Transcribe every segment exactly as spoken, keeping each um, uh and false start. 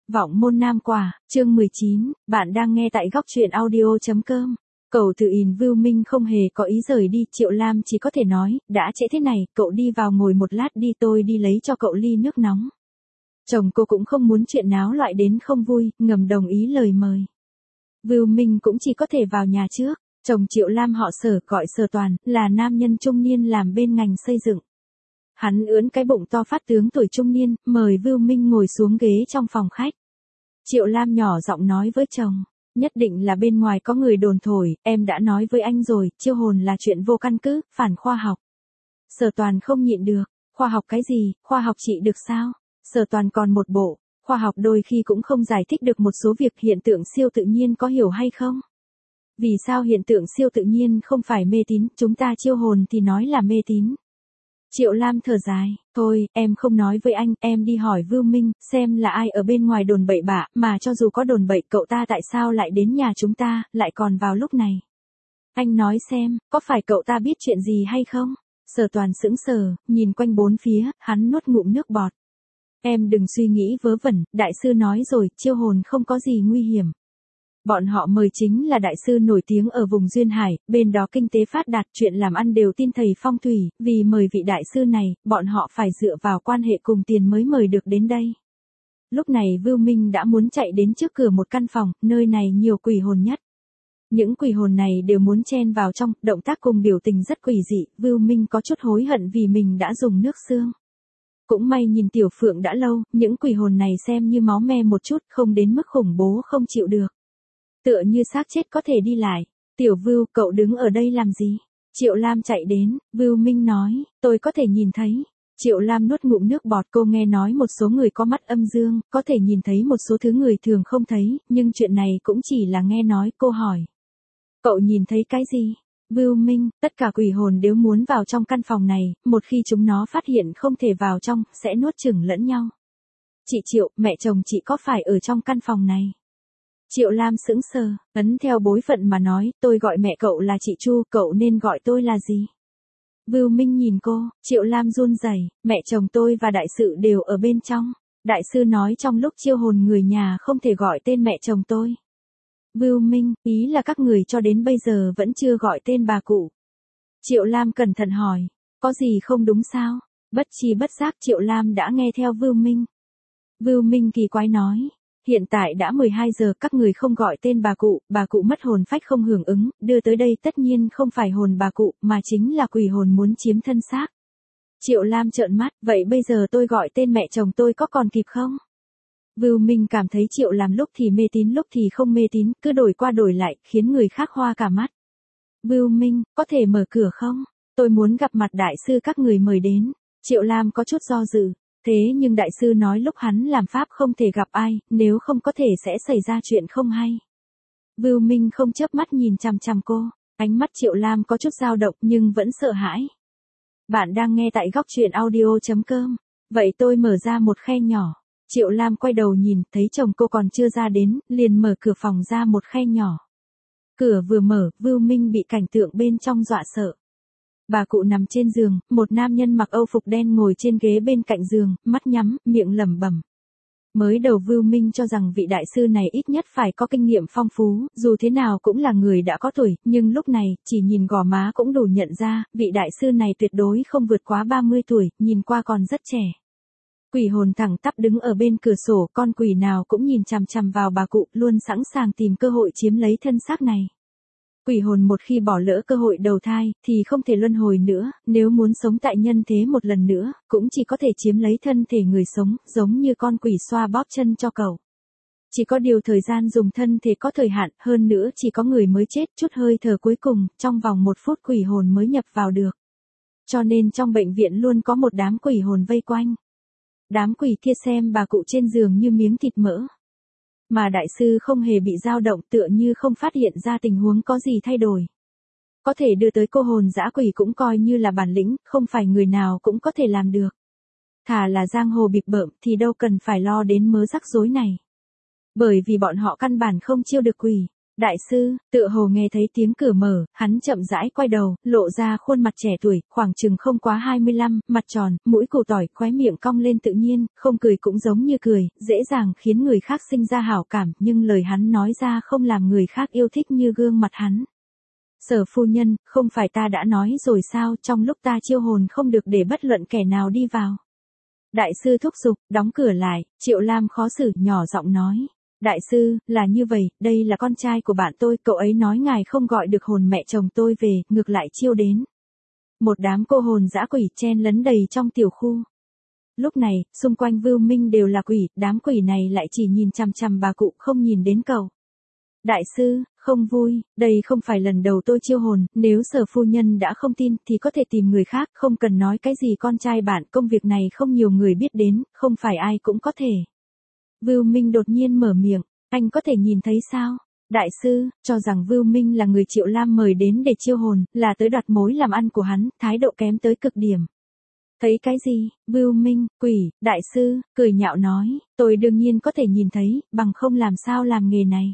Vọng môn nam quả, chương mười chín, bạn đang nghe tại góc truyện audio.com. Cậu tự in Vưu Minh không hề có ý rời đi, Triệu Lam chỉ có thể nói, đã trễ thế này, cậu đi vào ngồi một lát đi, tôi đi lấy cho cậu ly nước nóng. Chồng cô cũng không muốn chuyện náo loại đến không vui, ngầm đồng ý lời mời. Vưu Minh cũng chỉ có thể vào nhà trước, chồng Triệu Lam họ Sở, gọi Sở Toàn, là nam nhân trung niên làm bên ngành xây dựng. Hắn ưỡn cái bụng to phát tướng tuổi trung niên, mời Vưu Minh ngồi xuống ghế trong phòng khách. Triệu Lam nhỏ giọng nói với chồng, nhất định là bên ngoài có người đồn thổi, em đã nói với anh rồi, chiêu hồn là chuyện vô căn cứ, phản khoa học. Sở Toàn không nhịn được, khoa học cái gì, khoa học trị được sao? Sở Toàn còn một bộ, khoa học đôi khi cũng không giải thích được một số việc, hiện tượng siêu tự nhiên có hiểu hay không? Vì sao hiện tượng siêu tự nhiên không phải mê tín, chúng ta chiêu hồn thì nói là mê tín. Triệu Lam thở dài, thôi, em không nói với anh, em đi hỏi Vưu Minh, xem là ai ở bên ngoài đồn bậy bạ, mà cho dù có đồn bậy, cậu ta tại sao lại đến nhà chúng ta, lại còn vào lúc này. Anh nói xem, có phải cậu ta biết chuyện gì hay không? Sở Toàn sững sờ, nhìn quanh bốn phía, hắn nuốt ngụm nước bọt. Em đừng suy nghĩ vớ vẩn, đại sư nói rồi, chiêu hồn không có gì nguy hiểm. Bọn họ mời chính là đại sư nổi tiếng ở vùng Duyên Hải, bên đó kinh tế phát đạt, chuyện làm ăn đều tin thầy phong thủy, vì mời vị đại sư này, bọn họ phải dựa vào quan hệ cùng tiền mới mời được đến đây. Lúc này Vưu Minh đã muốn chạy đến trước cửa một căn phòng, nơi này nhiều quỷ hồn nhất. Những quỷ hồn này đều muốn chen vào trong, động tác cùng biểu tình rất quỷ dị, Vưu Minh có chút hối hận vì mình đã dùng nước xương. Cũng may nhìn Tiểu Phượng đã lâu, những quỷ hồn này xem như máu me một chút, không đến mức khủng bố không chịu được. Tựa như xác chết có thể đi lại. Tiểu Vưu, cậu đứng ở đây làm gì? Triệu Lam chạy đến, Vưu Minh nói, tôi có thể nhìn thấy. Triệu Lam nuốt ngụm nước bọt, cô nghe nói một số người có mắt âm dương, có thể nhìn thấy một số thứ người thường không thấy, nhưng chuyện này cũng chỉ là nghe nói, cô hỏi. Cậu nhìn thấy cái gì? Vưu Minh, tất cả quỷ hồn đều muốn vào trong căn phòng này, một khi chúng nó phát hiện không thể vào trong, sẽ nuốt chửng lẫn nhau. Chị Triệu, mẹ chồng chị có phải ở trong căn phòng này? Triệu Lam sững sờ, ấn theo bối phận mà nói, tôi gọi mẹ cậu là chị Chu, cậu nên gọi tôi là gì? Vưu Minh nhìn cô, Triệu Lam run rẩy, mẹ chồng tôi và đại sự đều ở bên trong. Đại sư nói trong lúc chiêu hồn người nhà không thể gọi tên mẹ chồng tôi. Vưu Minh, ý là các người cho đến bây giờ vẫn chưa gọi tên bà cụ. Triệu Lam cẩn thận hỏi, có gì không đúng sao? Bất chi bất giác Triệu Lam đã nghe theo Vưu Minh. Vưu Minh kỳ quái nói. Hiện tại đã mười hai giờ, các người không gọi tên bà cụ, bà cụ mất hồn phách không hưởng ứng, đưa tới đây tất nhiên không phải hồn bà cụ, mà chính là quỷ hồn muốn chiếm thân xác. Triệu Lam trợn mắt, vậy bây giờ tôi gọi tên mẹ chồng tôi có còn kịp không? Vưu Minh cảm thấy Triệu Lam lúc thì mê tín lúc thì không mê tín, cứ đổi qua đổi lại, khiến người khác hoa cả mắt. Vưu Minh, có thể mở cửa không? Tôi muốn gặp mặt đại sư các người mời đến. Triệu Lam có chút do dự. Thế nhưng đại sư nói lúc hắn làm pháp không thể gặp ai, nếu không có thể sẽ xảy ra chuyện không hay. Vưu Minh không chớp mắt nhìn chằm chằm cô, ánh mắt Triệu Lam có chút dao động nhưng vẫn sợ hãi. Bạn đang nghe tại góc truyện audio.com, vậy tôi mở ra một khe nhỏ. Triệu Lam quay đầu nhìn, thấy chồng cô còn chưa ra đến, liền mở cửa phòng ra một khe nhỏ. Cửa vừa mở, Vưu Minh bị cảnh tượng bên trong dọa sợ. Bà cụ nằm trên giường, một nam nhân mặc âu phục đen ngồi trên ghế bên cạnh giường, mắt nhắm, miệng lẩm bẩm. Mới đầu Vưu Minh cho rằng vị đại sư này ít nhất phải có kinh nghiệm phong phú, dù thế nào cũng là người đã có tuổi, nhưng lúc này, chỉ nhìn gò má cũng đủ nhận ra, vị đại sư này tuyệt đối không vượt quá ba mươi tuổi, nhìn qua còn rất trẻ. Quỷ hồn thẳng tắp đứng ở bên cửa sổ, con quỷ nào cũng nhìn chằm chằm vào bà cụ, luôn sẵn sàng tìm cơ hội chiếm lấy thân xác này. Quỷ hồn một khi bỏ lỡ cơ hội đầu thai, thì không thể luân hồi nữa, nếu muốn sống tại nhân thế một lần nữa, cũng chỉ có thể chiếm lấy thân thể người sống, giống như con quỷ xoa bóp chân cho cậu. Chỉ có điều thời gian dùng thân thể có thời hạn, hơn nữa chỉ có người mới chết chút hơi thở cuối cùng, trong vòng một phút quỷ hồn mới nhập vào được. Cho nên trong bệnh viện luôn có một đám quỷ hồn vây quanh. Đám quỷ kia xem bà cụ trên giường như miếng thịt mỡ. Mà đại sư không hề bị dao động, tựa như không phát hiện ra tình huống có gì thay đổi. Có thể đưa tới cô hồn dã quỷ cũng coi như là bản lĩnh, không phải người nào cũng có thể làm được. Thà là giang hồ bịp bợm thì đâu cần phải lo đến mớ rắc rối này. Bởi vì bọn họ căn bản không chiêu được quỷ. Đại sư, tựa hồ nghe thấy tiếng cửa mở, hắn chậm rãi quay đầu, lộ ra khuôn mặt trẻ tuổi, khoảng chừng không quá hai mươi lăm, mặt tròn, mũi củ tỏi, khóe miệng cong lên tự nhiên, không cười cũng giống như cười, dễ dàng khiến người khác sinh ra hảo cảm, nhưng lời hắn nói ra không làm người khác yêu thích như gương mặt hắn. Sở phu nhân, không phải ta đã nói rồi sao, trong lúc ta chiêu hồn không được để bất luận kẻ nào đi vào. Đại sư thúc giục, đóng cửa lại, Triệu Lam khó xử, nhỏ giọng nói. Đại sư, là như vậy, đây là con trai của bạn tôi, cậu ấy nói ngài không gọi được hồn mẹ chồng tôi về, ngược lại chiêu đến. Một đám cô hồn dã quỷ chen lấn đầy trong tiểu khu. Lúc này, xung quanh Vưu Minh đều là quỷ, đám quỷ này lại chỉ nhìn chằm chằm bà cụ không nhìn đến cậu. Đại sư, không vui, đây không phải lần đầu tôi chiêu hồn, nếu sở phu nhân đã không tin thì có thể tìm người khác, không cần nói cái gì con trai bạn, công việc này không nhiều người biết đến, không phải ai cũng có thể. Vưu Minh đột nhiên mở miệng, anh có thể nhìn thấy sao? Đại sư, cho rằng Vưu Minh là người Triệu Lam mời đến để chiêu hồn, là tới đoạt mối làm ăn của hắn, thái độ kém tới cực điểm. Thấy cái gì? Vưu Minh, quỷ, đại sư, cười nhạo nói, tôi đương nhiên có thể nhìn thấy, bằng không làm sao làm nghề này.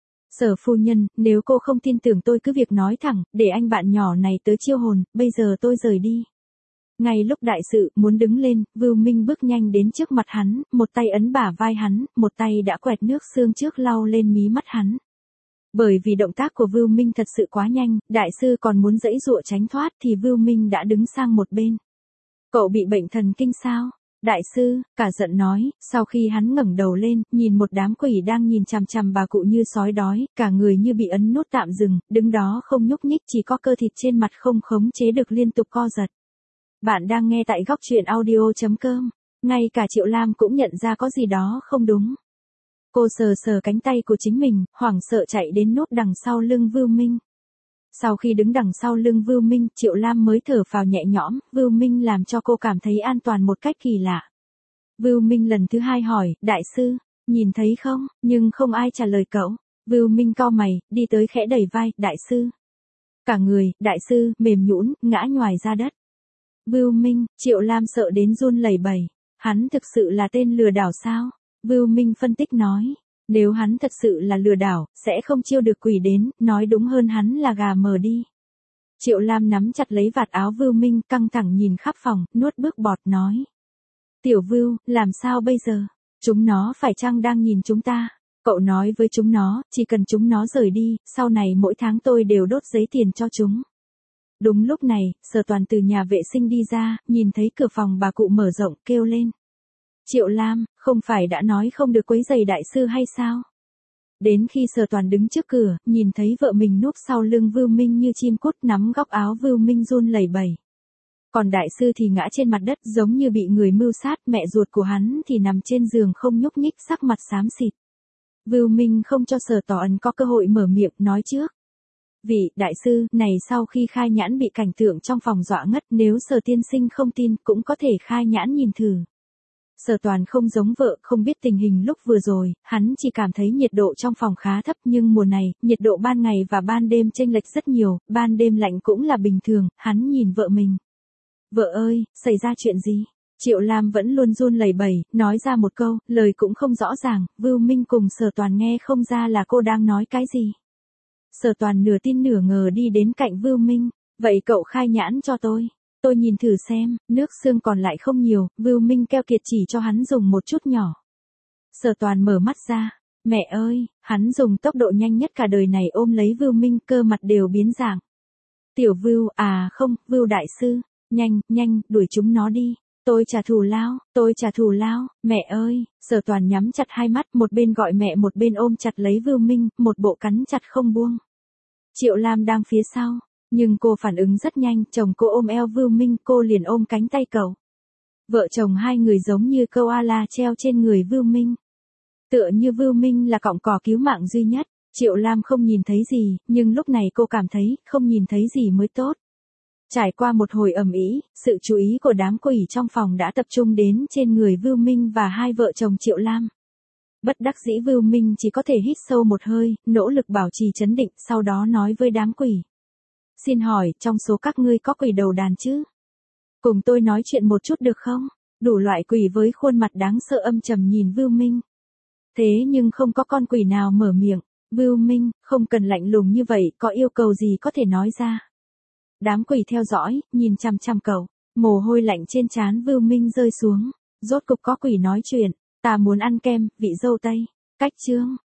Sở phu nhân, nếu cô không tin tưởng tôi cứ việc nói thẳng, để anh bạn nhỏ này tới chiêu hồn, bây giờ tôi rời đi. Ngay lúc đại sự muốn đứng lên, Vưu Minh bước nhanh đến trước mặt hắn, một tay ấn bả vai hắn, một tay đã quẹt nước xương trước lau lên mí mắt hắn. Bởi vì động tác của Vưu Minh thật sự quá nhanh, đại sư còn muốn giãy giụa tránh thoát thì Vưu Minh đã đứng sang một bên. Cậu bị bệnh thần kinh sao? Đại sư, cả giận nói, sau khi hắn ngẩng đầu lên, nhìn một đám quỷ đang nhìn chằm chằm bà cụ như sói đói, cả người như bị ấn nút tạm dừng, đứng đó không nhúc nhích, chỉ có cơ thịt trên mặt không khống chế được liên tục co giật. Bạn đang nghe tại góc truyện audio chấm com. Ngay cả Triệu Lam cũng nhận ra có gì đó không đúng. Cô sờ sờ cánh tay của chính mình, hoảng sợ chạy đến nốt đằng sau lưng Vưu Minh. Sau khi đứng đằng sau lưng Vưu Minh, Triệu Lam mới thở phào nhẹ nhõm, Vưu Minh làm cho cô cảm thấy an toàn một cách kỳ lạ. Vưu Minh lần thứ hai hỏi, đại sư, nhìn thấy không, nhưng không ai trả lời cậu. Vưu Minh cau mày, đi tới khẽ đẩy vai, đại sư. Cả người, đại sư, mềm nhũn, ngã nhoài ra đất. Vưu Minh, Triệu Lam sợ đến run lẩy bẩy. Hắn thực sự là tên lừa đảo sao? Vưu Minh phân tích nói. Nếu hắn thật sự là lừa đảo, sẽ không chiêu được quỷ đến, nói đúng hơn hắn là gà mờ đi. Triệu Lam nắm chặt lấy vạt áo Vưu Minh, căng thẳng nhìn khắp phòng, nuốt bước bọt nói. Tiểu Vưu, làm sao bây giờ? Chúng nó phải chăng đang nhìn chúng ta? Cậu nói với chúng nó, chỉ cần chúng nó rời đi, sau này mỗi tháng tôi đều đốt giấy tiền cho chúng. Đúng lúc này, Sở Toàn từ nhà vệ sinh đi ra, nhìn thấy cửa phòng bà cụ mở rộng, kêu lên. Triệu Lam, không phải đã nói không được quấy rầy đại sư hay sao? Đến khi Sở Toàn đứng trước cửa, nhìn thấy vợ mình núp sau lưng Vưu Minh như chim cút nắm góc áo Vưu Minh run lẩy bẩy. Còn đại sư thì ngã trên mặt đất giống như bị người mưu sát, mẹ ruột của hắn thì nằm trên giường không nhúc nhích, sắc mặt xám xịt. Vưu Minh không cho Sở Toàn có cơ hội mở miệng nói trước. Vị đại sư này sau khi khai nhãn bị cảnh tượng trong phòng dọa ngất, nếu Sở tiên sinh không tin cũng có thể khai nhãn nhìn thử. Sở Toàn không giống vợ, không biết tình hình lúc vừa rồi, hắn chỉ cảm thấy nhiệt độ trong phòng khá thấp, nhưng mùa này, nhiệt độ ban ngày và ban đêm chênh lệch rất nhiều, ban đêm lạnh cũng là bình thường, hắn nhìn vợ mình. Vợ ơi, xảy ra chuyện gì? Triệu Lam vẫn luôn run lẩy bẩy, nói ra một câu, lời cũng không rõ ràng, Vưu Minh cùng Sở Toàn nghe không ra là cô đang nói cái gì. Sở Toàn nửa tin nửa ngờ đi đến cạnh Vưu Minh, vậy cậu khai nhãn cho tôi. Tôi nhìn thử xem, nước xương còn lại không nhiều, Vưu Minh keo kiệt chỉ cho hắn dùng một chút nhỏ. Sở Toàn mở mắt ra, mẹ ơi, hắn dùng tốc độ nhanh nhất cả đời này ôm lấy Vưu Minh, cơ mặt đều biến dạng. Tiểu Vưu, à không, Vưu đại sư, nhanh, nhanh, đuổi chúng nó đi. Tôi trả thù lao, tôi trả thù lao, mẹ ơi, Sở Toàn nhắm chặt hai mắt, một bên gọi mẹ một bên ôm chặt lấy Vưu Minh, một bộ cắn chặt không buông. Triệu Lam đang phía sau. Nhưng cô phản ứng rất nhanh, chồng cô ôm eo Vưu Minh, cô liền ôm cánh tay cậu. Vợ chồng hai người giống như câu A-la treo trên người Vưu Minh. Tựa như Vưu Minh là cọng cỏ cứu mạng duy nhất, Triệu Lam không nhìn thấy gì, nhưng lúc này cô cảm thấy, không nhìn thấy gì mới tốt. Trải qua một hồi ầm ĩ, sự chú ý của đám quỷ trong phòng đã tập trung đến trên người Vưu Minh và hai vợ chồng Triệu Lam. Bất đắc dĩ Vưu Minh chỉ có thể hít sâu một hơi, nỗ lực bảo trì trấn định, sau đó nói với đám quỷ. Xin hỏi, trong số các ngươi có quỷ đầu đàn chứ? Cùng tôi nói chuyện một chút được không? Đủ loại quỷ với khuôn mặt đáng sợ âm trầm nhìn Vưu Minh. Thế nhưng không có con quỷ nào mở miệng. Vưu Minh, không cần lạnh lùng như vậy, có yêu cầu gì có thể nói ra. Đám quỷ theo dõi, nhìn chăm chăm cậu, mồ hôi lạnh trên trán Vưu Minh rơi xuống. Rốt cục có quỷ nói chuyện, ta muốn ăn kem, vị dâu tây. Cách chương.